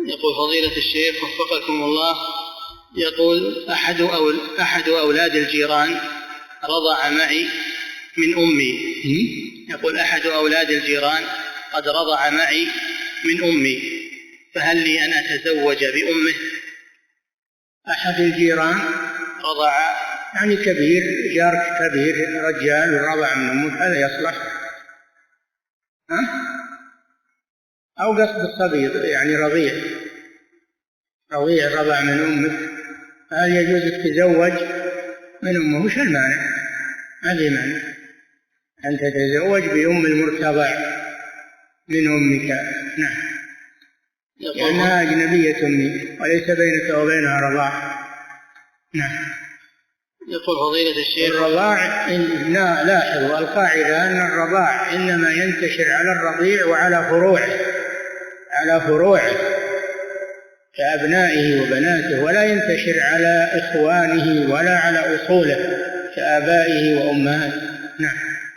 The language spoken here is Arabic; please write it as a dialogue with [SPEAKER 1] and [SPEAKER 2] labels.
[SPEAKER 1] يقول فضيلة الشيخ وفقكم الله، يقول أحد أولاد الجيران رضع معي من أمي. يقول أحد أولاد الجيران قد رضع معي من أمي، فهل لي أن أتزوج بأمه؟
[SPEAKER 2] أحد الجيران
[SPEAKER 1] رضع
[SPEAKER 2] يعني كبير، جارك كبير رجال رضع من أمه، هذا يصلح؟ أو قصد الصبي يعني رضيع رضع من أمك، هل يجوز التزوج من أمه؟ وش المانع؟ هذه مانع أن تتزوج بأم المرتضع من أمك. نعم، لأنها أجنبية منك وليس بينك وبينها رضاع. نعم.
[SPEAKER 1] يقول فضيلة الشيخ
[SPEAKER 2] الرضاع لاحظوا القاعدة أن الرضاع إنما ينتشر على الرضيع وعلى فروعه كأبنائه وبناته، ولا ينتشر على إخوانه ولا على أصوله كآبائه وأمهاته. نعم.